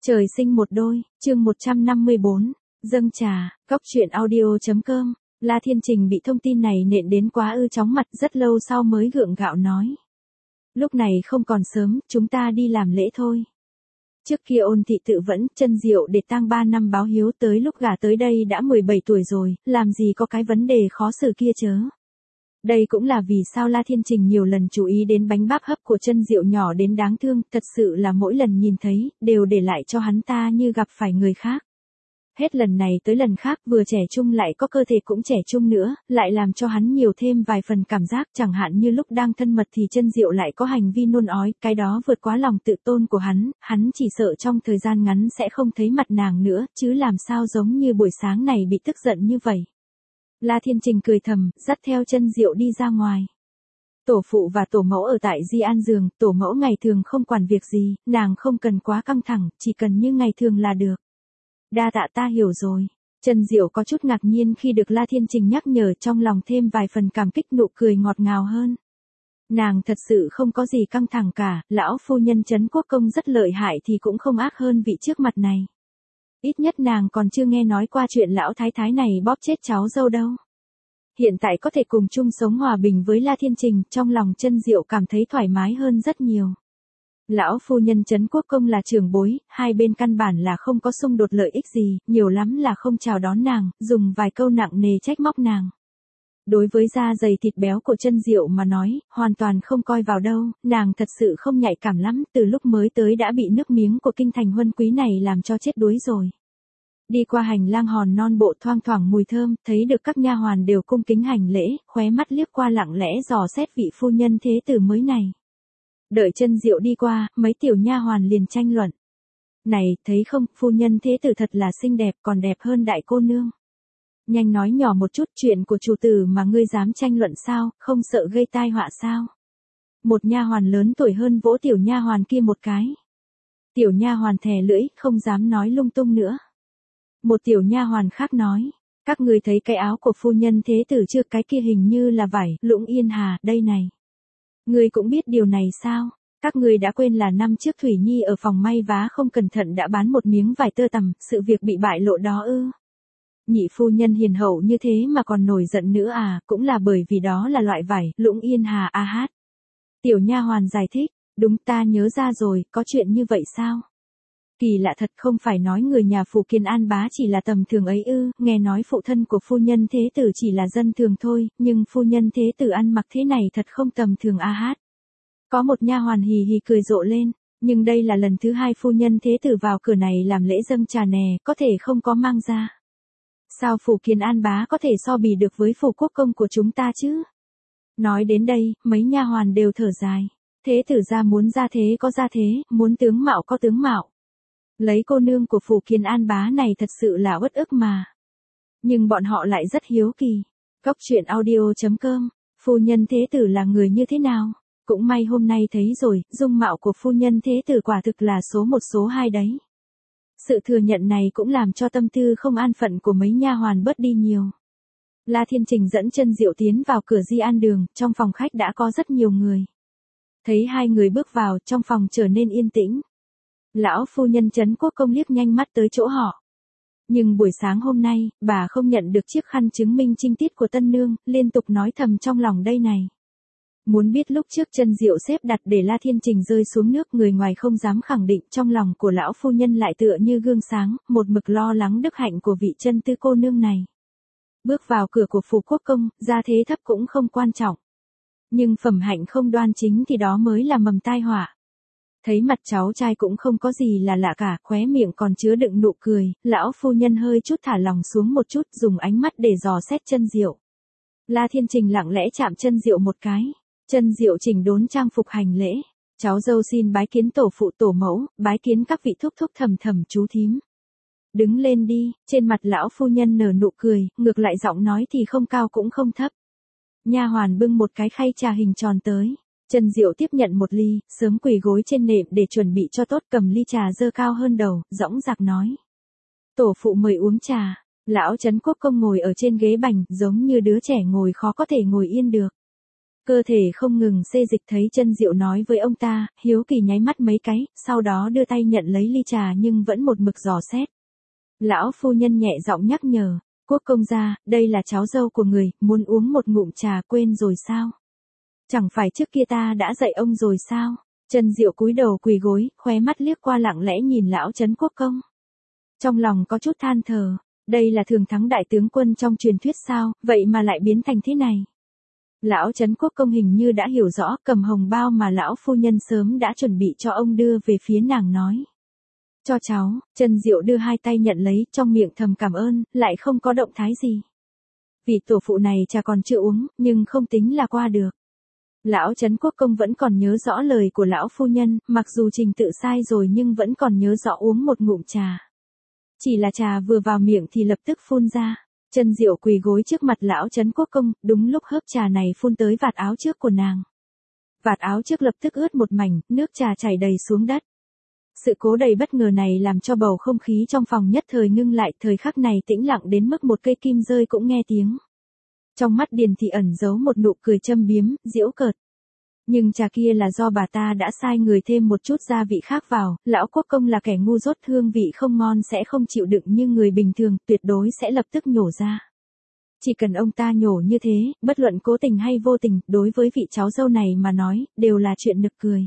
Trời sinh một đôi, chương 154, dâng trà, góc truyện audio.com, La Thiên Trình bị thông tin này nện đến quá chóng mặt, rất lâu sau mới gượng gạo nói. Lúc này không còn sớm, chúng ta đi làm lễ thôi. Trước kia Ôn thị tự vẫn, Chân Diệu để tang 3 năm báo hiếu, tới lúc gả tới đây đã 17 tuổi rồi, làm gì có cái vấn đề khó xử kia chớ. Đây cũng là vì sao La Thiên Trình nhiều lần chú ý đến bánh bắp hấp của Chân Diệu nhỏ đến đáng thương, thật sự là mỗi lần nhìn thấy, đều để lại cho hắn ta như gặp phải người khác. Hết lần này tới lần khác, vừa trẻ trung lại có cơ thể cũng trẻ trung nữa, lại làm cho hắn nhiều thêm vài phần cảm giác, chẳng hạn như lúc đang thân mật thì Chân Diệu lại có hành vi nôn ói, cái đó vượt quá lòng tự tôn của hắn chỉ sợ trong thời gian ngắn sẽ không thấy mặt nàng nữa, chứ làm sao giống như buổi sáng này bị tức giận như vậy. La Thiên Trình cười thầm, dắt theo Chân Diệu đi ra ngoài. Tổ phụ và tổ mẫu ở tại Di An Giường, tổ mẫu ngày thường không quản việc gì, nàng không cần quá căng thẳng, chỉ cần như ngày thường là được. Đa tạ, ta hiểu rồi. Chân Diệu có chút ngạc nhiên khi được La Thiên Trình nhắc nhở, trong lòng thêm vài phần cảm kích, nụ cười ngọt ngào hơn. Nàng thật sự không có gì căng thẳng cả, lão phu nhân Trấn Quốc Công rất lợi hại thì cũng không ác hơn vị trước mặt này. Ít nhất nàng còn chưa nghe nói qua chuyện lão thái thái này bóp chết cháu dâu đâu. Hiện tại có thể cùng chung sống hòa bình với La Thiên Trình, trong lòng Chân Diệu cảm thấy thoải mái hơn rất nhiều. Lão phu nhân Trấn Quốc Công là trưởng bối, hai bên căn bản là không có xung đột lợi ích gì, nhiều lắm là không chào đón nàng, dùng vài câu nặng nề trách móc nàng. Đối với da dày thịt béo của Chân Diệu mà nói, hoàn toàn không coi vào đâu, nàng thật sự không nhạy cảm lắm, từ lúc mới tới đã bị nước miếng của kinh thành huân quý này làm cho chết đuối rồi. Đi qua hành lang hòn non bộ thoang thoảng mùi thơm, thấy được các nha hoàn đều cung kính hành lễ, khóe mắt liếc qua lặng lẽ dò xét vị phu nhân thế tử mới này. Đợi Chân Diệu đi qua, mấy tiểu nha hoàn liền tranh luận. Này, thấy không, phu nhân thế tử thật là xinh đẹp, còn đẹp hơn đại cô nương. Nhanh nói nhỏ một chút, chuyện của chủ tử mà ngươi dám tranh luận sao, không sợ gây tai họa sao? Một nha hoàn lớn tuổi hơn vỗ tiểu nha hoàn kia một cái. Tiểu nha hoàn thè lưỡi, không dám nói lung tung nữa. Một tiểu nha hoàn khác nói, các ngươi thấy cái áo của phu nhân thế tử chưa, cái kia hình như là vải Lũng Yên Hà, đây này. Ngươi cũng biết điều này sao? Các ngươi đã quên là năm trước Thủy Nhi ở phòng may vá không cẩn thận đã bán một miếng vải tơ tằm, sự việc bị bại lộ đó ư? Nhị phu nhân hiền hậu như thế mà còn nổi giận nữa à, cũng là bởi vì đó là loại vải Lũng Yên Hà a hát. Tiểu nha hoàn giải thích, đúng, ta nhớ ra rồi, có chuyện như vậy sao? Kỳ lạ thật, không phải nói người nhà Phủ Kiên An bá chỉ là tầm thường ấy ư, nghe nói phụ thân của phu nhân thế tử chỉ là dân thường thôi, nhưng phu nhân thế tử ăn mặc thế này thật không tầm thường a hát. Có một nha hoàn hì hì cười rộ lên, nhưng đây là lần thứ hai phu nhân thế tử vào cửa này làm lễ dâng trà nè, có thể không có mang ra. Sao Phủ Kiên An bá có thể so bì được với Phủ Quốc Công của chúng ta chứ? Nói đến đây, mấy nha hoàn đều thở dài. Thế tử gia muốn ra thế có ra thế, muốn tướng mạo có tướng mạo. Lấy cô nương của Phủ Kiên An bá này thật sự là uất ức mà. Nhưng bọn họ lại rất hiếu kỳ. Góc truyện audio.com, phu nhân thế tử là người như thế nào? Cũng may hôm nay thấy rồi, dung mạo của phu nhân thế tử quả thực là số 1 số 2 đấy. Sự thừa nhận này cũng làm cho tâm tư không an phận của mấy nha hoàn bớt đi nhiều. La Thiên Trình dẫn Chân Diệu tiến vào cửa Di An Đường, trong phòng khách đã có rất nhiều người. Thấy hai người bước vào, trong phòng trở nên yên tĩnh. Lão phu nhân Trấn Quốc Công liếc nhanh mắt tới chỗ họ. Nhưng buổi sáng hôm nay, bà không nhận được chiếc khăn chứng minh trinh tiết của tân nương, liên tục nói thầm trong lòng đây này. Muốn biết lúc trước Chân Diệu xếp đặt để La Thiên Trình rơi xuống nước, người ngoài không dám khẳng định, trong lòng của lão phu nhân lại tựa như gương sáng, một mực lo lắng đức hạnh của vị Chân tư cô nương này. Bước vào cửa của Phủ Quốc Công, gia thế thấp cũng không quan trọng. Nhưng phẩm hạnh không đoan chính thì đó mới là mầm tai họa. Thấy mặt cháu trai cũng không có gì là lạ cả, khóe miệng còn chứa đựng nụ cười, lão phu nhân hơi chút thả lòng xuống một chút, dùng ánh mắt để dò xét Chân Diệu. La Thiên Trình lặng lẽ chạm Chân Diệu một cái. Chân Diệu chỉnh đốn trang phục hành lễ. Cháu dâu xin bái kiến tổ phụ tổ mẫu, bái kiến các vị thúc thúc thầm thầm chú thím. Đứng lên đi, trên mặt lão phu nhân nở nụ cười, ngược lại giọng nói thì không cao cũng không thấp. Nha hoàn bưng một cái khay trà hình tròn tới. Chân Diệu tiếp nhận một ly, sớm quỳ gối trên nệm để chuẩn bị cho tốt, cầm ly trà dơ cao hơn đầu, dõng dạc nói. Tổ phụ mời uống trà. Lão Trấn Quốc Công ngồi ở trên ghế bành, giống như đứa trẻ ngồi khó có thể ngồi yên được. Cơ thể không ngừng xê dịch thấy Chân Diệu nói với ông ta, hiếu kỳ nháy mắt mấy cái, sau đó đưa tay nhận lấy ly trà nhưng vẫn một mực dò xét. Lão phu nhân nhẹ giọng nhắc nhở, Quốc công gia, đây là cháu dâu của người, muốn uống một ngụm trà quên rồi sao? Chẳng phải trước kia ta đã dạy ông rồi sao? Chân Diệu cúi đầu quỳ gối, khóe mắt liếc qua lặng lẽ nhìn lão Trấn Quốc công. Trong lòng có chút than thở, đây là thường thắng đại tướng quân trong truyền thuyết sao, vậy mà lại biến thành thế này. Lão Trấn Quốc công hình như đã hiểu rõ, cầm hồng bao mà lão phu nhân sớm đã chuẩn bị cho ông đưa về phía nàng nói. Cho cháu, Chân Diệu đưa hai tay nhận lấy, trong miệng thầm cảm ơn, lại không có động thái gì. Vị tổ phụ này trà còn chưa uống, nhưng không tính là qua được. Lão Trấn Quốc công vẫn còn nhớ rõ lời của lão phu nhân, mặc dù trình tự sai rồi nhưng vẫn còn nhớ rõ uống một ngụm trà. Chỉ là trà vừa vào miệng thì lập tức phun ra. Chân Diệu quỳ gối trước mặt lão Trấn Quốc công, đúng lúc hớp trà này phun tới vạt áo trước của nàng. Vạt áo trước lập tức ướt một mảnh, nước trà chảy đầy xuống đất. Sự cố đầy bất ngờ này làm cho bầu không khí trong phòng nhất thời ngưng lại, thời khắc này tĩnh lặng đến mức một cây kim rơi cũng nghe tiếng. Trong mắt Điền Thị ẩn giấu một nụ cười châm biếm, giễu cợt. Nhưng trà kia là do bà ta đã sai người thêm một chút gia vị khác vào, lão Quốc công là kẻ ngu dốt, hương vị không ngon sẽ không chịu đựng như người bình thường, tuyệt đối sẽ lập tức nhổ ra. Chỉ cần ông ta nhổ như thế, bất luận cố tình hay vô tình, đối với vị cháu dâu này mà nói, đều là chuyện nực cười.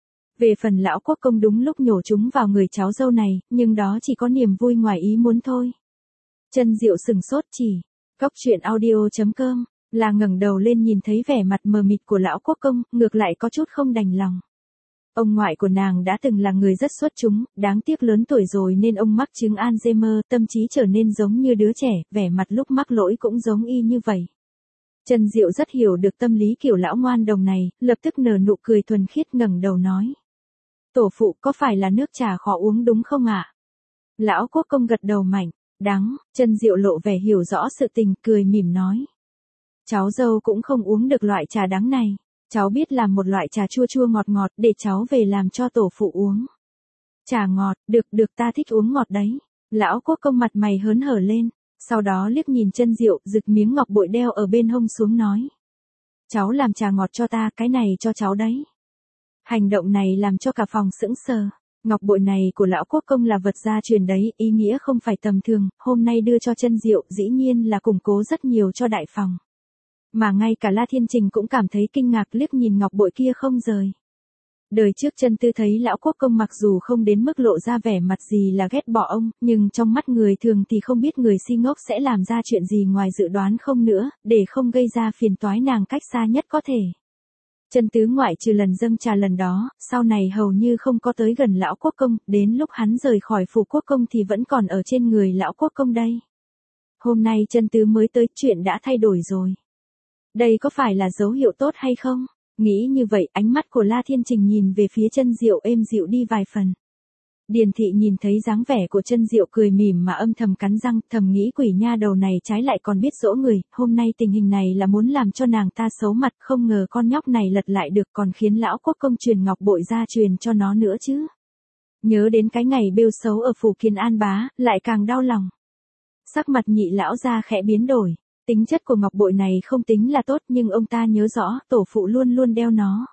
Về phần lão Quốc công đúng lúc nhổ chúng vào người cháu dâu này, nhưng đó chỉ có niềm vui ngoài ý muốn thôi. Chân Diệu sừng sốt chỉ, cóc truyện audio.com, là ngẩng đầu lên nhìn thấy vẻ mặt mờ mịt của lão Quốc công, ngược lại có chút không đành lòng. Ông ngoại của nàng đã từng là người rất xuất chúng, đáng tiếc lớn tuổi rồi nên ông mắc chứng Alzheimer, tâm trí trở nên giống như đứa trẻ, vẻ mặt lúc mắc lỗi cũng giống y như vậy. Chân Diệu rất hiểu được tâm lý kiểu lão ngoan đồng này, lập tức nở nụ cười thuần khiết ngẩng đầu nói. Tổ phụ có phải là nước trà khó uống đúng không ạ? Lão Quốc công gật đầu mạnh, đắng, Chân Diệu lộ vẻ hiểu rõ sự tình, cười mỉm nói. Cháu dâu cũng không uống được loại trà đắng này, cháu biết làm một loại trà chua chua ngọt ngọt để cháu về làm cho tổ phụ uống. Trà ngọt, được ta thích uống ngọt đấy. Lão Quốc công mặt mày hớn hở lên, sau đó liếc nhìn Chân Diệu, giựt miếng ngọc bội đeo ở bên hông xuống nói. Cháu làm trà ngọt cho ta, cái này cho cháu đấy. Hành động này làm cho cả phòng sững sờ. Ngọc bội này của lão Quốc công là vật gia truyền đấy, ý nghĩa không phải tầm thường, hôm nay đưa cho Chân Diệu dĩ nhiên là củng cố rất nhiều cho đại phòng. Mà ngay cả La Thiên Trình cũng cảm thấy kinh ngạc, liếc nhìn ngọc bội kia không rời. Đời trước Chân Tư thấy lão Quốc công mặc dù không đến mức lộ ra vẻ mặt gì là ghét bỏ ông, nhưng trong mắt người thường thì không biết người si ngốc sẽ làm ra chuyện gì ngoài dự đoán không nữa, để không gây ra phiền toái nàng cách xa nhất có thể. Chân Tứ ngoại trừ lần dâng trà lần đó, sau này hầu như không có tới gần lão Quốc công, đến lúc hắn rời khỏi phủ Quốc công thì vẫn còn ở trên người lão Quốc công đây. Hôm nay Chân Tứ mới tới, chuyện đã thay đổi rồi. Đây có phải là dấu hiệu tốt hay không? Nghĩ như vậy, ánh mắt của La Thiên Trình nhìn về phía Chân Diệu êm dịu đi vài phần. Điền Thị nhìn thấy dáng vẻ của Chân Diệu cười mỉm mà âm thầm cắn răng, thầm nghĩ quỷ nha đầu này trái lại còn biết dỗ người, hôm nay tình hình này là muốn làm cho nàng ta xấu mặt, không ngờ con nhóc này lật lại được còn khiến lão Quốc công truyền ngọc bội ra truyền cho nó nữa chứ. Nhớ đến cái ngày bêu xấu ở phủ Kiến An Bá, lại càng đau lòng. Sắc mặt Nhị lão ra khẽ biến đổi. Tính chất của ngọc bội này không tính là tốt nhưng ông ta nhớ rõ tổ phụ luôn luôn đeo nó.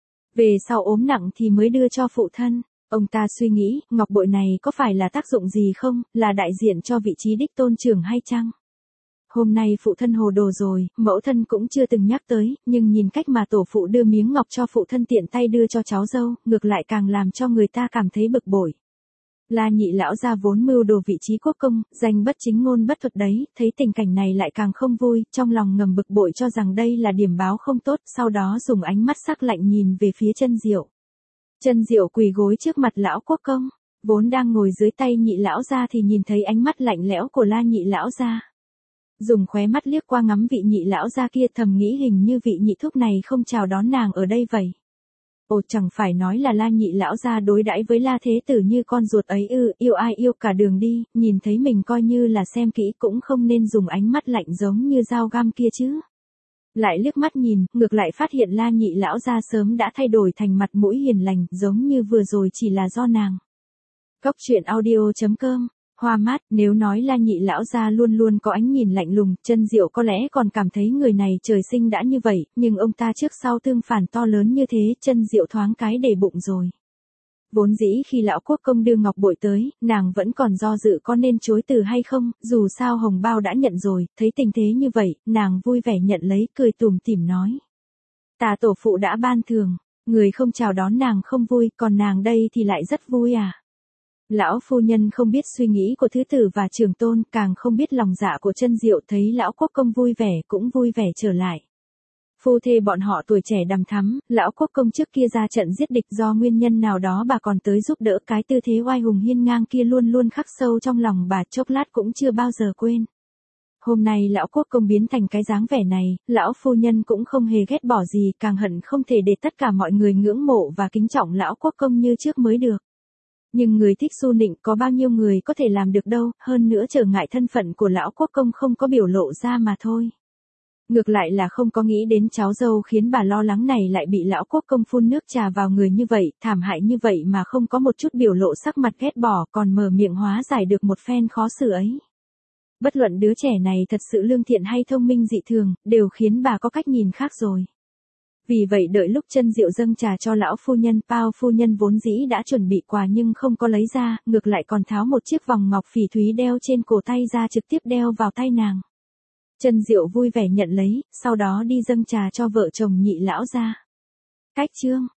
Về sau ốm nặng thì mới đưa cho phụ thân. Ông ta suy nghĩ, ngọc bội này có phải là tác dụng gì không, là đại diện cho vị trí đích tôn trưởng hay chăng? Hôm nay phụ thân hồ đồ rồi, mẫu thân cũng chưa từng nhắc tới, nhưng nhìn cách mà tổ phụ đưa miếng ngọc cho phụ thân tiện tay đưa cho cháu dâu, ngược lại càng làm cho người ta cảm thấy bực bội. La Nhị lão gia vốn mưu đồ vị trí quốc công, danh bất chính ngôn bất thuật đấy, thấy tình cảnh này lại càng không vui, trong lòng ngầm bực bội cho rằng đây là điểm báo không tốt, sau đó dùng ánh mắt sắc lạnh nhìn về phía Chân Diệu. Chân Diệu quỳ gối trước mặt lão quốc công, vốn đang ngồi dưới tay Nhị lão gia thì nhìn thấy ánh mắt lạnh lẽo của La Nhị lão gia. Dùng khóe mắt liếc qua ngắm vị Nhị lão gia kia, thầm nghĩ hình như vị nhị thúc này không chào đón nàng ở đây vậy. Ồ, chẳng phải nói là La Nhị lão gia đối đãi với La Thế Tử như con ruột ấy ư, yêu ai yêu cả đường đi, nhìn thấy mình coi như là xem kỹ cũng không nên dùng ánh mắt lạnh giống như dao găm kia chứ. Lại liếc mắt nhìn, ngược lại phát hiện La Nhị lão gia sớm đã thay đổi thành mặt mũi hiền lành, giống như vừa rồi chỉ là do nàng. Cóc truyện audio.com Hoa mát, nếu nói La Nhị lão gia luôn luôn có ánh nhìn lạnh lùng, Chân Diệu có lẽ còn cảm thấy người này trời sinh đã như vậy, nhưng ông ta trước sau tương phản to lớn như thế, Chân Diệu thoáng cái để bụng rồi. Vốn dĩ khi lão quốc công đưa ngọc bội tới, nàng vẫn còn do dự có nên chối từ hay không, dù sao hồng bao đã nhận rồi, thấy tình thế như vậy, nàng vui vẻ nhận lấy, cười tủm tỉm nói. Tà tổ phụ đã ban thưởng, người không chào đón nàng không vui, còn nàng đây thì lại rất vui à. Lão phu nhân không biết suy nghĩ của thứ tử và trường tôn, càng không biết lòng dạ của Chân Diệu, thấy lão quốc công vui vẻ cũng vui vẻ trở lại. Phu thê bọn họ tuổi trẻ đằm thắm, lão quốc công trước kia ra trận giết địch do nguyên nhân nào đó bà còn tới giúp đỡ, cái tư thế oai hùng hiên ngang kia luôn luôn khắc sâu trong lòng bà, chốc lát cũng chưa bao giờ quên. Hôm nay lão quốc công biến thành cái dáng vẻ này, lão phu nhân cũng không hề ghét bỏ gì, càng hận không thể để tất cả mọi người ngưỡng mộ và kính trọng lão quốc công như trước mới được. Nhưng người thích su nịnh có bao nhiêu người có thể làm được đâu, hơn nữa trở ngại thân phận của lão quốc công không có biểu lộ ra mà thôi. Ngược lại là không có nghĩ đến cháu dâu khiến bà lo lắng này lại bị lão quốc công phun nước trà vào người như vậy, thảm hại như vậy mà không có một chút biểu lộ sắc mặt ghét bỏ, còn mở miệng hóa giải được một phen khó xử ấy. Bất luận đứa trẻ này thật sự lương thiện hay thông minh dị thường, đều khiến bà có cách nhìn khác rồi. Vì vậy đợi lúc Chân Diệu dâng trà cho lão phu nhân, Pao phu nhân vốn dĩ đã chuẩn bị quà nhưng không có lấy ra, ngược lại còn tháo một chiếc vòng ngọc phỉ thúy đeo trên cổ tay ra trực tiếp đeo vào tay nàng. Chân Diệu vui vẻ nhận lấy, sau đó đi dâng trà cho vợ chồng Nhị lão gia. Cách chương